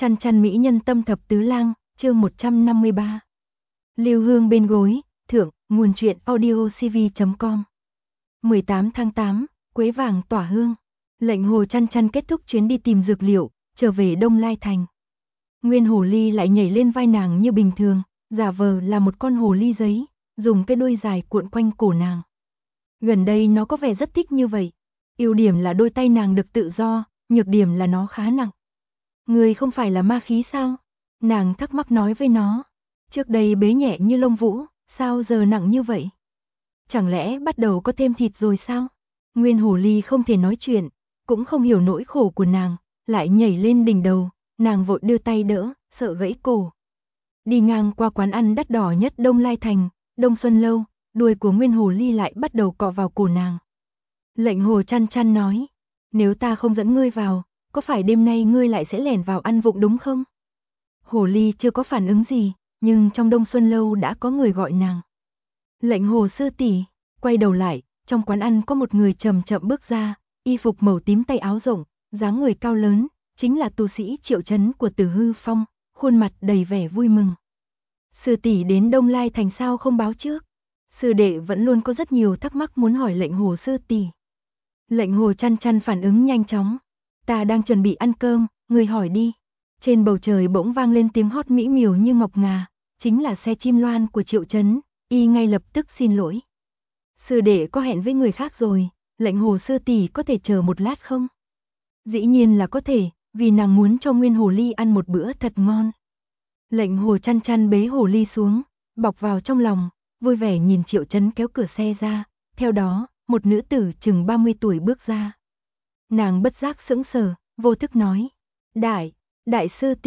Chăn chăn mỹ nhân tâm thập tứ lang, chương 153. Lưu hương bên gối, thượng, nguồn truyện audiocv.com. 18 tháng 8, quế vàng tỏa hương. Lệnh hồ chăn chăn kết thúc chuyến đi tìm dược liệu, trở về Đông Lai Thành. Nguyên hồ ly lại nhảy lên vai nàng như bình thường, giả vờ là một con hồ ly giấy, dùng cái đuôi dài cuộn quanh cổ nàng. Gần đây nó có vẻ rất thích như vậy. Ưu điểm là đôi tay nàng được tự do, nhược điểm là nó khá nặng. Người không phải là ma khí sao? Nàng thắc mắc nói với nó. Trước đây bế nhẹ như lông vũ, sao giờ nặng như vậy? Chẳng lẽ bắt đầu có thêm thịt rồi sao? Nguyên hồ ly không thể nói chuyện, cũng không hiểu nỗi khổ của nàng, lại nhảy lên đỉnh đầu, nàng vội đưa tay đỡ, sợ gãy cổ. Đi ngang qua quán ăn đắt đỏ nhất Đông Lai Thành, Đông Xuân Lâu, đuôi của Nguyên hồ ly lại bắt đầu cọ vào cổ nàng. Lệnh hồ chăn chăn nói, nếu ta không dẫn ngươi vào, có phải đêm nay ngươi lại sẽ lẻn vào ăn vụng đúng không? Hồ ly chưa có phản ứng gì, nhưng trong Đông Xuân Lâu đã có người gọi nàng. Lệnh hồ sư tỷ. Quay đầu lại, trong quán ăn có một người chậm chậm bước ra, y phục màu tím tay áo rộng, dáng người cao lớn, chính là tu sĩ Triệu Chấn của Tử Hư Phong, khuôn mặt đầy vẻ vui mừng. Sư tỷ đến Đông Lai Thành sao không báo trước? Sư đệ vẫn luôn có rất nhiều thắc mắc muốn hỏi lệnh hồ sư tỷ. Lệnh hồ chăn chăn phản ứng nhanh chóng. Ta đang chuẩn bị ăn cơm, người hỏi đi. Trên bầu trời bỗng vang lên tiếng hót mỹ miều như ngọc ngà, chính là xe chim loan của Triệu Chấn, y ngay lập tức xin lỗi. Sư đệ có hẹn với người khác rồi, lệnh hồ sư tỷ có thể chờ một lát không? Dĩ nhiên là có thể, vì nàng muốn cho Nguyên hồ ly ăn một bữa thật ngon. Lệnh hồ chăn chăn bế hồ ly xuống, bọc vào trong lòng, vui vẻ nhìn Triệu Chấn kéo cửa xe ra, theo đó, một nữ tử chừng 30 tuổi bước ra. Nàng bất giác sững sờ, vô thức nói, đại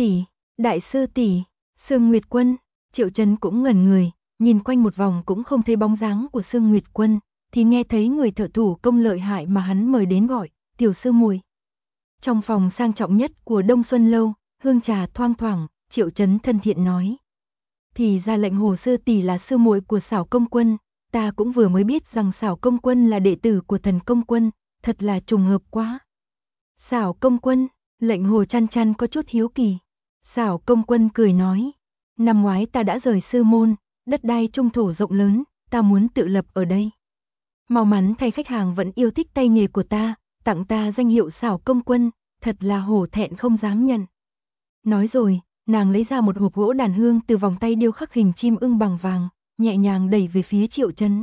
sư tỷ, Sương Nguyệt Quân. Triệu Chấn cũng ngẩn người, nhìn quanh một vòng cũng không thấy bóng dáng của Sương Nguyệt Quân, thì nghe thấy người thợ thủ công lợi hại mà hắn mời đến gọi, tiểu sư muội. Trong phòng sang trọng nhất của Đông Xuân Lâu, hương trà thoang thoảng, Triệu Chấn thân thiện nói. Thì ra lệnh hồ sư tỷ là sư muội của Xảo Công Quân, ta cũng vừa mới biết rằng Xảo Công Quân là đệ tử của Thần Công Quân, thật là trùng hợp quá. Xảo Công Quân, lệnh hồ chăn chăn có chút hiếu kỳ. Xảo Công Quân cười nói, năm ngoái ta đã rời sư môn, đất đai trung thổ rộng lớn, ta muốn tự lập ở đây. May mắn thay khách hàng vẫn yêu thích tay nghề của ta, tặng ta danh hiệu Xảo Công Quân, thật là hổ thẹn không dám nhận. Nói rồi, nàng lấy ra một hộp gỗ đàn hương từ vòng tay điêu khắc hình chim ưng bằng vàng, nhẹ nhàng đẩy về phía Triệu Chấn.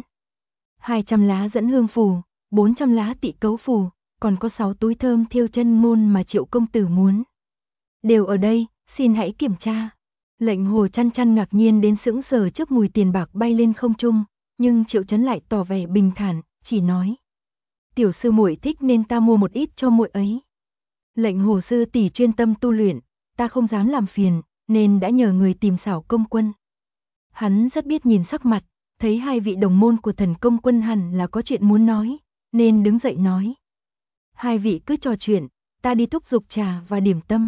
200 lá dẫn hương phù, 400 lá tị cấu phù, còn có 6 túi thơm thêu chân ngôn mà Triệu công tử muốn. Đều ở đây, xin hãy kiểm tra. Lệnh hồ chăn chăn ngạc nhiên đến sững sờ trước mùi tiền bạc bay lên không trung, nhưng Triệu Chấn lại tỏ vẻ bình thản, chỉ nói. Tiểu sư muội thích nên ta mua một ít cho muội ấy. Lệnh hồ sư tỷ chuyên tâm tu luyện, ta không dám làm phiền, nên đã nhờ người tìm Xảo Công Quân. Hắn rất biết nhìn sắc mặt, thấy hai vị đồng môn của Thần Công Quân hẳn là có chuyện muốn nói, nên đứng dậy nói. Hai vị cứ trò chuyện, ta đi thúc giục trà và điểm tâm.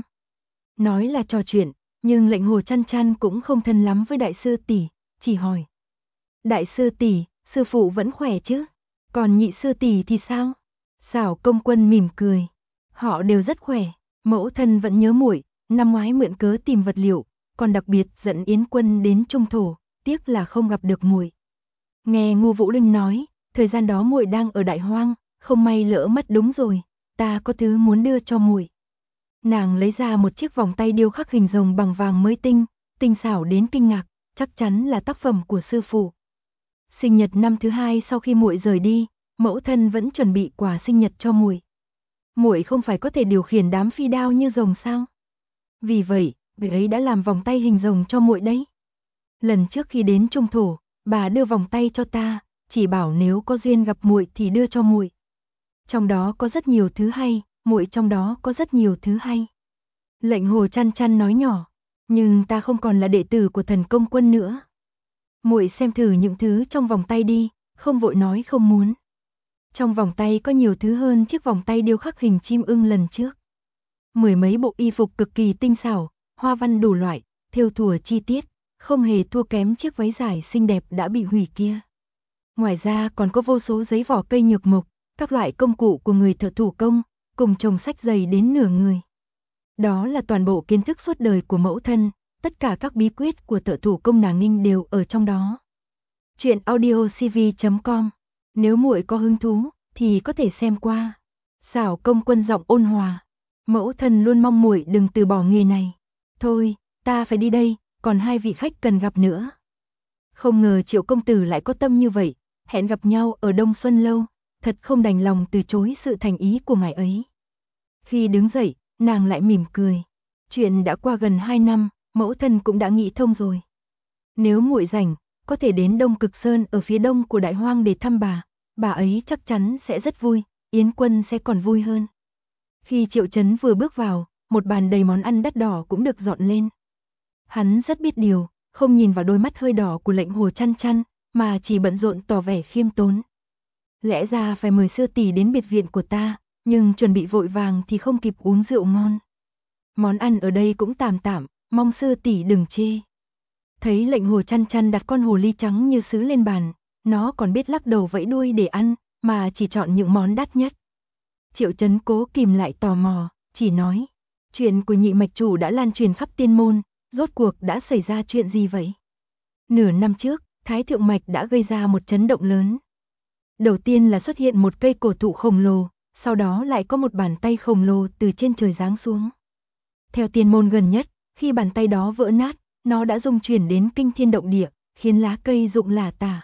Nói là trò chuyện, nhưng lệnh hồ chăn chăn cũng không thân lắm với đại sư tỷ, chỉ hỏi. Đại sư tỷ, sư phụ vẫn khỏe chứ? Còn nhị sư tỷ thì sao? Xảo Công Quân mỉm cười. Họ đều rất khỏe, mẫu thân vẫn nhớ muội, năm ngoái mượn cớ tìm vật liệu, còn đặc biệt dẫn Yến Quân đến Trung Thổ, tiếc là không gặp được muội. Nghe Ngô Vũ Linh nói, thời gian đó muội đang ở Đại Hoang, không may lỡ mất đúng rồi, ta có thứ muốn đưa cho muội. Nàng lấy ra một chiếc vòng tay điêu khắc hình rồng bằng vàng mới tinh xảo đến kinh ngạc, chắc chắn là tác phẩm của sư phụ. Sinh nhật năm thứ 2 sau khi muội rời đi, mẫu thân vẫn chuẩn bị quà sinh nhật cho muội. Muội không phải có thể điều khiển đám phi đao như rồng sao? Vì vậy, vị ấy đã làm vòng tay hình rồng cho muội đấy. Lần trước khi đến Trung Thổ, bà đưa vòng tay cho ta, chỉ bảo nếu có duyên gặp muội thì đưa cho muội. Trong đó có rất nhiều thứ hay, muội trong đó có rất nhiều thứ hay. Lệnh hồ chăn chăn nói nhỏ, nhưng ta không còn là đệ tử của Thần Công Quân nữa. Muội xem thử những thứ trong vòng tay đi, không vội nói không muốn. Trong vòng tay có nhiều thứ hơn chiếc vòng tay điêu khắc hình chim ưng lần trước. Mười mấy bộ y phục cực kỳ tinh xảo, hoa văn đủ loại, thêu thùa chi tiết, không hề thua kém chiếc váy dài xinh đẹp đã bị hủy kia. Ngoài ra còn có vô số giấy vỏ cây nhược mộc, các loại công cụ của người thợ thủ công, cùng chồng sách dày đến nửa người. Đó là toàn bộ kiến thức suốt đời của mẫu thân, tất cả các bí quyết của thợ thủ công nàng Ninh đều ở trong đó. Chuyện audiocv.com. Nếu muội có hứng thú thì có thể xem qua. Xảo công Quân giọng ôn hòa. Mẫu thân luôn mong muội đừng từ bỏ nghề này. Thôi, ta phải đi đây, còn hai vị khách cần gặp nữa. Không ngờ Triệu công tử lại có tâm như vậy, hẹn gặp nhau ở Đông Xuân Lâu, thật không đành lòng từ chối sự thành ý của ngài ấy. Khi đứng dậy, nàng lại mỉm cười. Chuyện đã qua gần 2 năm, mẫu thân cũng đã nghĩ thông rồi. Nếu muội rảnh, có thể đến Đông Cực Sơn ở phía đông của Đại Hoang để thăm bà ấy chắc chắn sẽ rất vui, Yến Quân sẽ còn vui hơn. Khi Triệu Chấn vừa bước vào, một bàn đầy món ăn đắt đỏ cũng được dọn lên. Hắn rất biết điều, không nhìn vào đôi mắt hơi đỏ của Lệnh Hồ Chăn Chăn, mà chỉ bận rộn tỏ vẻ khiêm tốn. Lẽ ra phải mời sư tỷ đến biệt viện của ta, nhưng chuẩn bị vội vàng thì không kịp uống rượu ngon. Món ăn ở đây cũng tạm tạm, mong sư tỷ đừng chê. Thấy Lệnh Hồ Chăn Chăn đặt con hồ ly trắng như sứ lên bàn, nó còn biết lắc đầu vẫy đuôi để ăn, mà chỉ chọn những món đắt nhất. Triệu Chấn cố kìm lại tò mò, chỉ nói, chuyện của nhị mạch chủ đã lan truyền khắp tiên môn, rốt cuộc đã xảy ra chuyện gì vậy? Nửa năm trước, Thái Thượng Mạch đã gây ra một chấn động lớn. Đầu tiên là xuất hiện một cây cổ thụ khổng lồ, sau đó lại có một bàn tay khổng lồ từ trên trời giáng xuống. Theo tiên môn gần nhất, khi bàn tay đó vỡ nát, nó đã rung chuyển đến kinh thiên động địa, khiến lá cây rụng lả tả.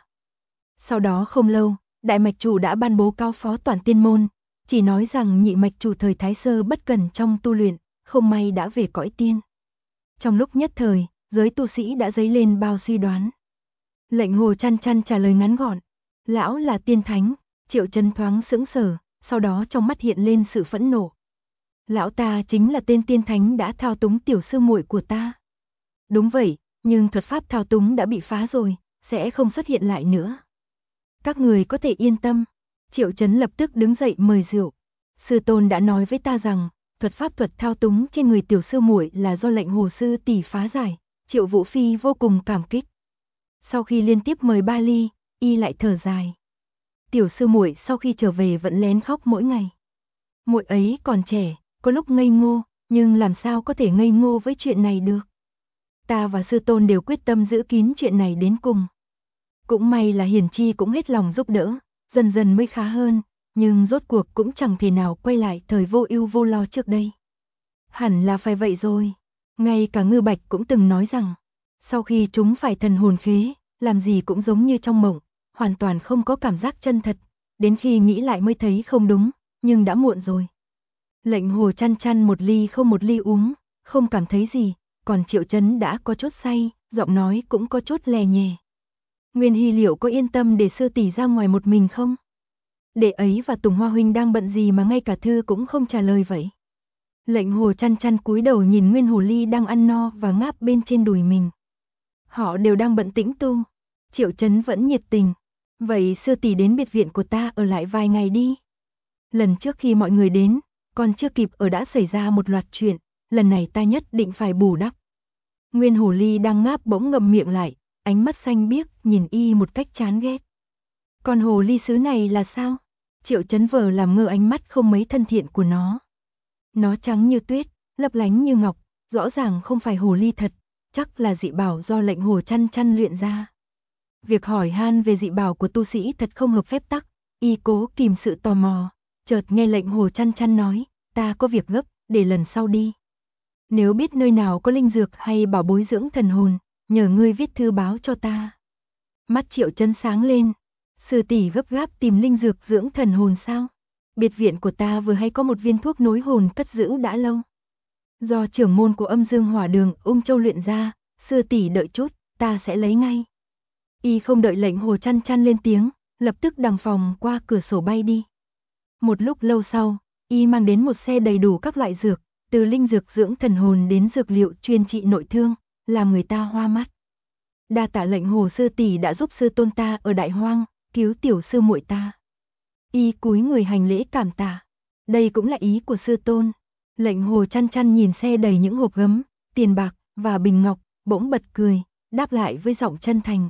Sau đó không lâu, đại mạch chủ đã ban bố cáo phó toàn tiên môn, chỉ nói rằng nhị mạch chủ thời Thái Sơ bất cẩn trong tu luyện, không may đã về cõi tiên. Trong lúc nhất thời, giới tu sĩ đã dấy lên bao suy đoán. Lệnh Hồ Chăn Chăn trả lời ngắn gọn, lão là tiên thánh. Triệu Chấn thoáng sững sờ, sau đó trong mắt hiện lên sự phẫn nộ. Lão ta chính là tên tiên thánh đã thao túng tiểu sư muội của ta. Đúng vậy, nhưng thuật pháp thao túng đã bị phá rồi, sẽ không xuất hiện lại nữa. Các người có thể yên tâm. Triệu Chấn lập tức đứng dậy mời rượu. Sư tôn đã nói với ta rằng, thuật thao túng trên người tiểu sư muội là do Lệnh Hồ sư tỷ phá giải. Triệu Vũ Phi vô cùng cảm kích. Sau khi liên tiếp mời 3 ly, y lại thở dài. Tiểu sư muội sau khi trở về vẫn lén khóc mỗi ngày. Muội ấy còn trẻ, có lúc ngây ngô, nhưng làm sao có thể ngây ngô với chuyện này được. Ta và sư tôn đều quyết tâm giữ kín chuyện này đến cùng. Cũng may là Hiền Chi cũng hết lòng giúp đỡ, dần dần mới khá hơn, nhưng rốt cuộc cũng chẳng thể nào quay lại thời vô ưu vô lo trước đây. Hẳn là phải vậy rồi. Ngay cả Ngư Bạch cũng từng nói rằng, sau khi chúng phải thần hồn khế, làm gì cũng giống như trong mộng, hoàn toàn không có cảm giác chân thật, đến khi nghĩ lại mới thấy không đúng, nhưng đã muộn rồi. Lệnh Hồ Chăn Chăn một ly không một ly uống, không cảm thấy gì, còn Triệu Chấn đã có chút say, giọng nói cũng có chút lè nhè. Nguyên Hy liệu có yên tâm để sư tỷ ra ngoài một mình không? Đệ ấy và Tùng Hoa huynh đang bận gì mà ngay cả thư cũng không trả lời vậy? Lệnh Hồ Chăn Chăn cúi đầu nhìn Nguyên Hồ Ly đang ăn no và ngáp bên trên đùi mình. Họ đều đang bận tĩnh tu. Triệu Chấn vẫn nhiệt tình. Vậy sư tỷ đến biệt viện của ta ở lại vài ngày đi. Lần trước khi mọi người đến, còn chưa kịp ở đã xảy ra một loạt chuyện, lần này ta nhất định phải bù đắp. Nguyên Hồ Ly đang ngáp bỗng ngậm miệng lại, ánh mắt xanh biếc nhìn y một cách chán ghét. Con hồ ly sứ này là sao? Triệu Chấn vờ làm ngơ ánh mắt không mấy thân thiện của nó. Nó trắng như tuyết, lấp lánh như ngọc, rõ ràng không phải hồ ly thật, chắc là dị bảo do Lệnh Hồ Chăn Chăn luyện ra. Việc hỏi han về dị bảo của tu sĩ thật không hợp phép tắc, y cố kìm sự tò mò, chợt nghe Lệnh Hồ Chăn Chăn nói, ta có việc gấp, để lần sau đi. Nếu biết nơi nào có linh dược hay bảo bối dưỡng thần hồn, nhờ ngươi viết thư báo cho ta. Mắt Triệu Chấn sáng lên, sư tỷ gấp gáp tìm linh dược dưỡng thần hồn sao? Biệt viện của ta vừa hay có một viên thuốc nối hồn cất giữ đã lâu. Do trưởng môn của Âm Dương Hỏa Đường Ung Châu luyện ra, sư tỷ đợi chút, ta sẽ lấy ngay. Y không đợi Lệnh Hồ Chăn Chăn lên tiếng, lập tức đằng phòng qua cửa sổ bay đi. Một lúc lâu sau, y mang đến một xe đầy đủ các loại dược, từ linh dược dưỡng thần hồn đến dược liệu chuyên trị nội thương, làm người ta hoa mắt. Đa tạ Lệnh Hồ sư tỷ đã giúp sư tôn ta ở Đại Hoang, cứu tiểu sư muội ta. Y cúi người hành lễ cảm tạ. Đây cũng là ý của sư tôn. Lệnh Hồ Chăn Chăn nhìn xe đầy những hộp gấm, tiền bạc và bình ngọc, bỗng bật cười, đáp lại với giọng chân thành.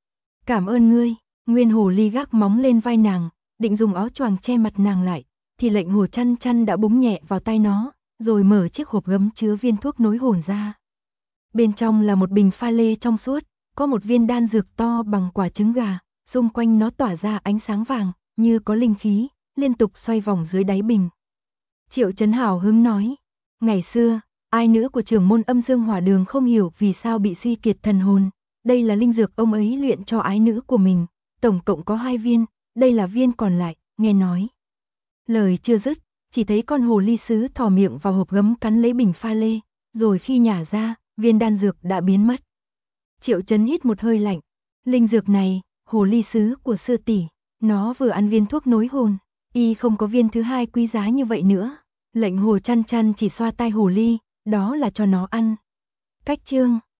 Cảm ơn ngươi. Nguyên Hồ Ly gác móng lên vai nàng, định dùng áo choàng che mặt nàng lại, thì Lệnh Hồ Chăn Chăn đã búng nhẹ vào tay nó, rồi mở chiếc hộp gấm chứa viên thuốc nối hồn ra. Bên trong là một bình pha lê trong suốt, có một viên đan dược to bằng quả trứng gà, xung quanh nó tỏa ra ánh sáng vàng, như có linh khí, liên tục xoay vòng dưới đáy bình. Triệu Chấn hào hứng nói, ngày xưa, ai nữ của trưởng môn Âm Dương Hỏa Đường không hiểu vì sao bị suy kiệt thần hồn, đây là linh dược ông ấy luyện cho ái nữ của mình, tổng cộng có 2 viên, đây là viên còn lại, nghe nói. Lời chưa dứt, chỉ thấy con hồ ly sứ thò miệng vào hộp gấm cắn lấy bình pha lê, rồi khi nhả ra, viên đan dược đã biến mất. Triệu Chấn hít một hơi lạnh, linh dược này, hồ ly sứ của sư tỷ, nó vừa ăn viên thuốc nối hồn, y không có viên thứ hai quý giá như vậy nữa. Lệnh Hồ Chăn Chăn chỉ xoa tai hồ ly, đó là cho nó ăn. Cách chương